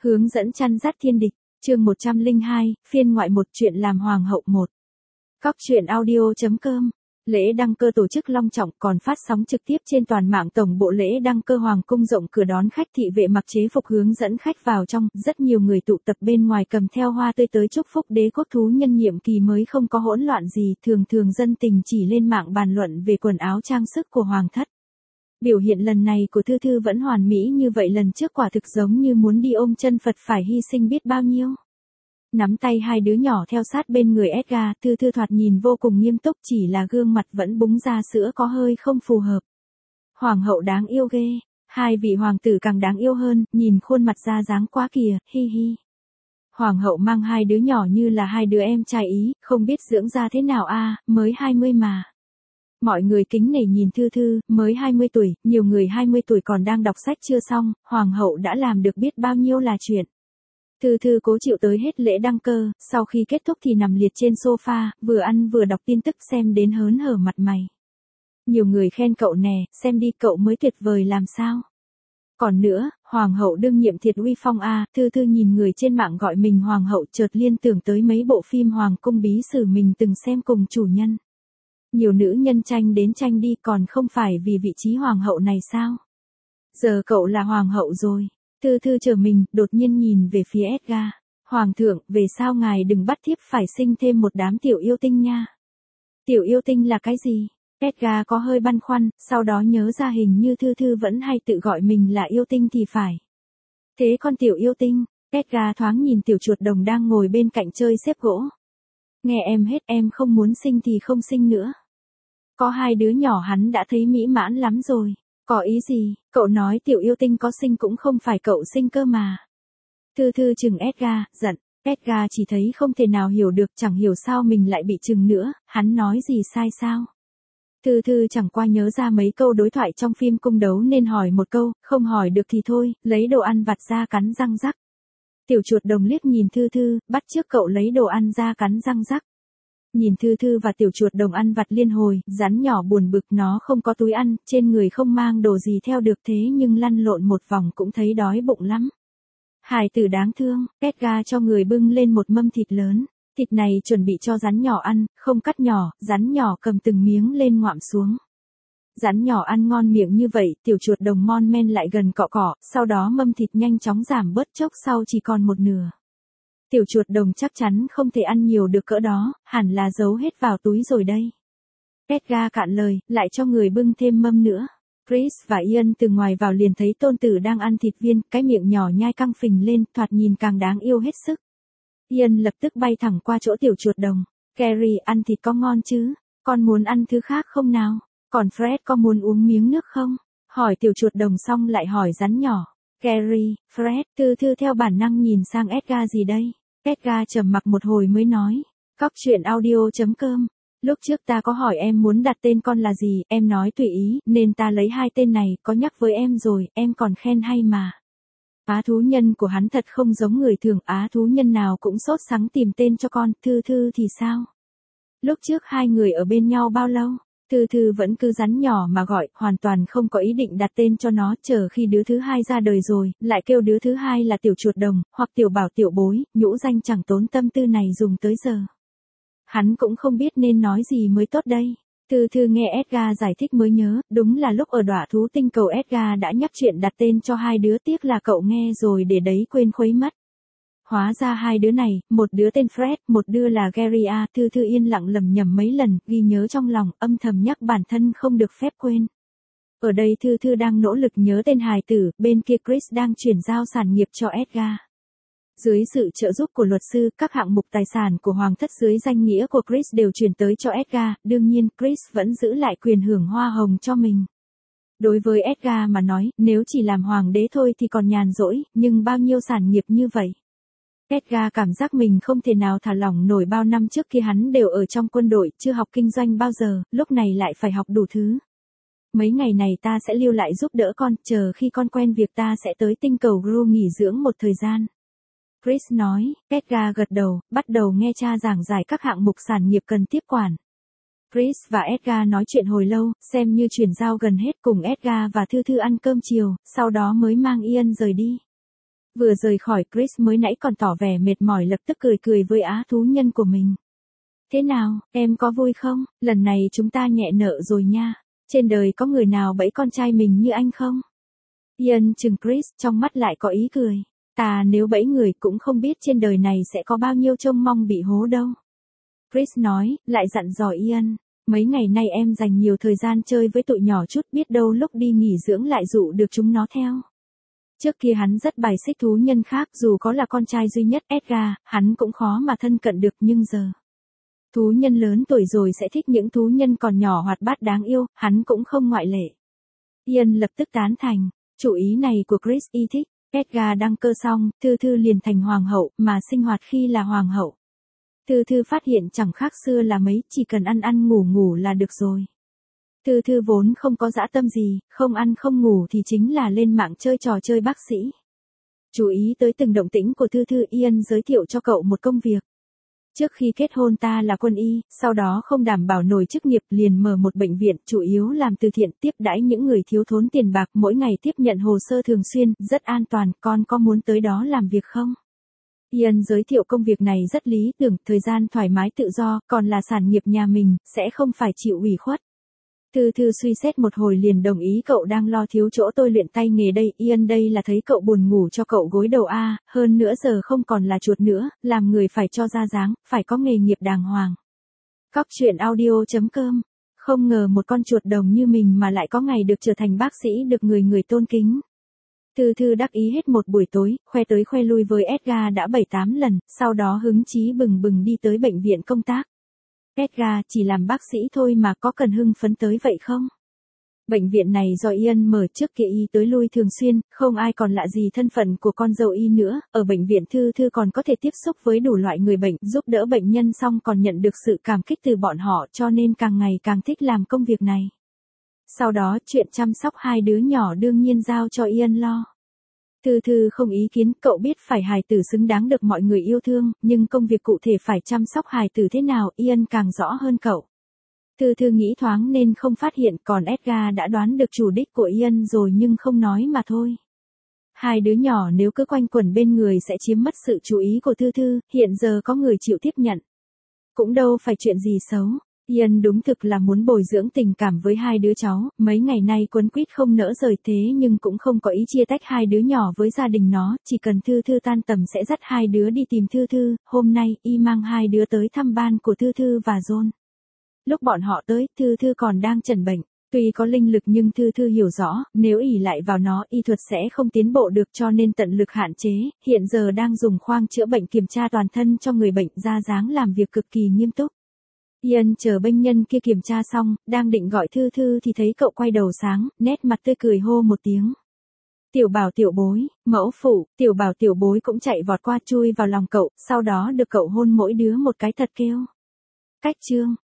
Hướng dẫn chăn dắt thiên địch, chương 102, phiên ngoại 1 chuyện làm hoàng hậu 1. Cóc truyện audio.com. Lễ đăng cơ tổ chức long trọng còn phát sóng trực tiếp trên toàn mạng tổng bộ lễ đăng cơ hoàng cung rộng cửa đón khách thị vệ mặc chế phục hướng dẫn khách vào trong, rất nhiều người tụ tập bên ngoài cầm theo hoa tươi tới chúc phúc đế quốc thú nhân nhiệm kỳ mới không có hỗn loạn gì, thường dân tình chỉ lên mạng bàn luận về quần áo trang sức của hoàng thất. Biểu hiện lần này của Thư Thư vẫn hoàn mỹ như vậy lần trước quả thực giống như muốn đi ôm chân Phật phải hy sinh biết bao nhiêu. Nắm tay hai đứa nhỏ theo sát bên người Edgar, Thư Thư thoạt nhìn vô cùng nghiêm túc chỉ là gương mặt vẫn búng ra sữa có hơi không phù hợp. Hoàng hậu đáng yêu ghê, hai vị hoàng tử càng đáng yêu hơn, nhìn khuôn mặt ra dáng quá kìa, hi hi. Hoàng hậu mang hai đứa nhỏ như là hai đứa em trai Ý, không biết dưỡng ra thế nào mới 20 mà. Mọi người kính nể nhìn Thư Thư, mới 20 tuổi, nhiều người 20 tuổi còn đang đọc sách chưa xong, hoàng hậu đã làm được biết bao nhiêu là chuyện. Thư Thư cố chịu tới hết lễ đăng cơ, sau khi kết thúc thì nằm liệt trên sofa, vừa ăn vừa đọc tin tức xem đến hớn hở mặt mày. Nhiều người khen cậu nè, xem đi cậu mới tuyệt vời làm sao. Còn nữa, hoàng hậu đương nhiệm thiệt uy phong Thư Thư nhìn người trên mạng gọi mình hoàng hậu chợt liên tưởng tới mấy bộ phim hoàng cung bí sử mình từng xem cùng chủ nhân. Nhiều nữ nhân tranh đến tranh đi còn không phải vì vị trí hoàng hậu này sao? Giờ cậu là hoàng hậu rồi. Thư Thư chờ mình, đột nhiên nhìn về phía Edgar. Hoàng thượng, về sao ngài đừng bắt thiếp phải sinh thêm một đám tiểu yêu tinh nha. Tiểu yêu tinh là cái gì? Edgar có hơi băn khoăn, sau đó nhớ ra hình như Thư Thư vẫn hay tự gọi mình là yêu tinh thì phải. Thế con tiểu yêu tinh, Edgar thoáng nhìn tiểu chuột đồng đang ngồi bên cạnh chơi xếp gỗ. Nghe em hết, em không muốn sinh thì không sinh nữa. Có hai đứa nhỏ hắn đã thấy mỹ mãn lắm rồi. Có ý gì, cậu nói tiểu yêu tinh có sinh cũng không phải cậu sinh cơ mà. Thư Thư chừng Edgar, giận. Edgar chỉ thấy không thể nào hiểu được, chẳng hiểu sao mình lại bị chừng nữa, hắn nói gì sai sao. Thư Thư chẳng qua nhớ ra mấy câu đối thoại trong phim cung đấu nên hỏi một câu, không hỏi được thì thôi, lấy đồ ăn vặt ra cắn răng rắc. Tiểu chuột đồng liếc nhìn Thư Thư, bắt chước cậu lấy đồ ăn ra cắn răng rắc. Nhìn Thư Thư và tiểu chuột đồng ăn vặt liên hồi, rắn nhỏ buồn bực nó không có túi ăn, trên người không mang đồ gì theo được thế nhưng lăn lộn một vòng cũng thấy đói bụng lắm. Hài tử đáng thương, Edgar cho người bưng lên một mâm thịt lớn, thịt này chuẩn bị cho rắn nhỏ ăn, không cắt nhỏ, rắn nhỏ cầm từng miếng lên ngoạm xuống. Rắn nhỏ ăn ngon miệng như vậy, tiểu chuột đồng mon men lại gần cọ cọ, sau đó mâm thịt nhanh chóng giảm bớt chốc sau chỉ còn một nửa. Tiểu chuột đồng chắc chắn không thể ăn nhiều được cỡ đó, hẳn là giấu hết vào túi rồi đây. Edgar cạn lời, lại cho người bưng thêm mâm nữa. Chris và Ian từ ngoài vào liền thấy tôn tử đang ăn thịt viên, cái miệng nhỏ nhai căng phình lên, thoạt nhìn càng đáng yêu hết sức. Ian lập tức bay thẳng qua chỗ tiểu chuột đồng. Carrie, ăn thịt có ngon chứ? Con muốn ăn thứ khác không nào? Còn Fred có muốn uống miếng nước không? Hỏi tiểu chuột đồng xong lại hỏi rắn nhỏ. Carrie, Fred, Thư Thư theo bản năng nhìn sang Edgar gì đây? Edgar trầm mặc một hồi mới nói. Cóc truyện audio.com. Lúc trước ta có hỏi em muốn đặt tên con là gì, em nói tùy ý, nên ta lấy hai tên này, có nhắc với em rồi, em còn khen hay mà. Á thú nhân của hắn thật không giống người thường, á thú nhân nào cũng sốt sắng tìm tên cho con, Thư Thư thì sao? Lúc trước hai người ở bên nhau bao lâu? Thư Thư vẫn cứ rắn nhỏ mà gọi, hoàn toàn không có ý định đặt tên cho nó, chờ khi đứa thứ hai ra đời rồi, lại kêu đứa thứ hai là tiểu chuột đồng, hoặc tiểu bảo tiểu bối, nhũ danh chẳng tốn tâm tư này dùng tới giờ. Hắn cũng không biết nên nói gì mới tốt đây. Thư Thư nghe Edgar giải thích mới nhớ, đúng là lúc ở Đọa Thú Tinh Cầu Edgar đã nhắc chuyện đặt tên cho hai đứa, tiếc là cậu nghe rồi để đấy quên khuấy mất. Hóa ra hai đứa này, một đứa tên Fred, một đứa là Gary Thư Thư yên lặng lẩm nhẩm mấy lần, ghi nhớ trong lòng, âm thầm nhắc bản thân không được phép quên. Ở đây Thư Thư đang nỗ lực nhớ tên hài tử, bên kia Chris đang chuyển giao sản nghiệp cho Edgar. Dưới sự trợ giúp của luật sư, các hạng mục tài sản của hoàng thất dưới danh nghĩa của Chris đều chuyển tới cho Edgar, đương nhiên Chris vẫn giữ lại quyền hưởng hoa hồng cho mình. Đối với Edgar mà nói, nếu chỉ làm hoàng đế thôi thì còn nhàn rỗi, nhưng bao nhiêu sản nghiệp như vậy. Edgar cảm giác mình không thể nào thả lỏng nổi, bao năm trước kia hắn đều ở trong quân đội, chưa học kinh doanh bao giờ, lúc này lại phải học đủ thứ. Mấy ngày này ta sẽ lưu lại giúp đỡ con, chờ khi con quen việc ta sẽ tới tinh cầu Gru nghỉ dưỡng một thời gian. Chris nói, Edgar gật đầu, bắt đầu nghe cha giảng giải các hạng mục sản nghiệp cần tiếp quản. Chris và Edgar nói chuyện hồi lâu, xem như chuyển giao gần hết, cùng Edgar và Thư Thư ăn cơm chiều, sau đó mới mang Ian rời đi. Vừa rời khỏi Chris mới nãy còn tỏ vẻ mệt mỏi lập tức cười cười với á thú nhân của mình. Thế nào, em có vui không? Lần này chúng ta nhẹ nợ rồi nha. Trên đời có người nào bẫy con trai mình như anh không? Ian chừng Chris trong mắt lại có ý cười. Ta nếu bẫy người cũng không biết trên đời này sẽ có bao nhiêu trông mong bị hố đâu. Chris nói, lại dặn dò Ian. Mấy ngày nay em dành nhiều thời gian chơi với tụi nhỏ chút, biết đâu lúc đi nghỉ dưỡng lại dụ được chúng nó theo. Trước kia hắn rất bài xích thú nhân khác, dù có là con trai duy nhất Edgar, hắn cũng khó mà thân cận được, nhưng giờ. Thú nhân lớn tuổi rồi sẽ thích những thú nhân còn nhỏ hoạt bát đáng yêu, hắn cũng không ngoại lệ. Ian lập tức tán thành, chủ ý này của Chris y thích. Edgar đăng cơ xong, Thư Thư liền thành hoàng hậu, mà sinh hoạt khi là hoàng hậu. Thư Thư phát hiện chẳng khác xưa là mấy, chỉ cần ăn ăn ngủ ngủ là được rồi. Thư Thư vốn không có dã tâm gì, không ăn không ngủ thì chính là lên mạng chơi trò chơi bác sĩ. Chú ý tới từng động tĩnh của Thư Thư, Ian giới thiệu cho cậu một công việc. Trước khi kết hôn ta là quân y, sau đó không đảm bảo nổi chức nghiệp liền mở một bệnh viện, chủ yếu làm từ thiện, tiếp đãi những người thiếu thốn tiền bạc, mỗi ngày tiếp nhận hồ sơ thường xuyên, rất an toàn, con có muốn tới đó làm việc không? Ian giới thiệu công việc này rất lý tưởng, thời gian thoải mái tự do, còn là sản nghiệp nhà mình, sẽ không phải chịu ủy khuất. Thư Thư suy xét một hồi liền đồng ý, cậu đang lo thiếu chỗ tôi luyện tay nghề đây, Ian đây là thấy cậu buồn ngủ cho cậu gối đầu a, hơn nữa giờ không còn là chuột nữa, làm người phải cho ra dáng, phải có nghề nghiệp đàng hoàng. Cóc truyện audio.com. Không ngờ một con chuột đồng như mình mà lại có ngày được trở thành bác sĩ được người người tôn kính. Thư Thư đắc ý hết một buổi tối, khoe tới khoe lui với Edgar đã 7-8 lần, sau đó hứng chí bừng bừng đi tới bệnh viện công tác. Edgar, chỉ làm bác sĩ thôi mà có cần hưng phấn tới vậy không? Bệnh viện này do Ian mở, trước kia y tới lui thường xuyên, không ai còn lạ gì thân phận của con dâu y nữa, ở bệnh viện Thư Thư còn có thể tiếp xúc với đủ loại người bệnh, giúp đỡ bệnh nhân xong còn nhận được sự cảm kích từ bọn họ, cho nên càng ngày càng thích làm công việc này. Sau đó, chuyện chăm sóc hai đứa nhỏ đương nhiên giao cho Ian lo. Thư Thư không ý kiến, cậu biết phải hài tử xứng đáng được mọi người yêu thương, nhưng công việc cụ thể phải chăm sóc hài tử thế nào, Ian càng rõ hơn cậu. Thư Thư nghĩ thoáng nên không phát hiện, còn Edgar đã đoán được chủ đích của Ian rồi nhưng không nói mà thôi. Hai đứa nhỏ nếu cứ quanh quẩn bên người sẽ chiếm mất sự chú ý của Thư Thư, hiện giờ có người chịu tiếp nhận. Cũng đâu phải chuyện gì xấu. Ian đúng thực là muốn bồi dưỡng tình cảm với hai đứa cháu, mấy ngày nay quấn quýt không nỡ rời, thế nhưng cũng không có ý chia tách hai đứa nhỏ với gia đình nó, chỉ cần Thư Thư tan tầm sẽ dắt hai đứa đi tìm Thư Thư, hôm nay y mang hai đứa tới thăm ban của Thư Thư và John. Lúc bọn họ tới, Thư Thư còn đang chẩn bệnh, tuy có linh lực nhưng Thư Thư hiểu rõ, nếu ỷ lại vào nó y thuật sẽ không tiến bộ được cho nên tận lực hạn chế, hiện giờ đang dùng khoang chữa bệnh kiểm tra toàn thân cho người bệnh, ra dáng làm việc cực kỳ nghiêm túc. Ian chờ bệnh nhân kia kiểm tra xong, đang định gọi Thư Thư thì thấy cậu quay đầu sáng, nét mặt tươi cười hô một tiếng. Tiểu Bảo tiểu bối, mẫu phụ, Tiểu Bảo tiểu bối cũng chạy vọt qua chui vào lòng cậu, sau đó được cậu hôn mỗi đứa một cái thật kêu. Cách chương.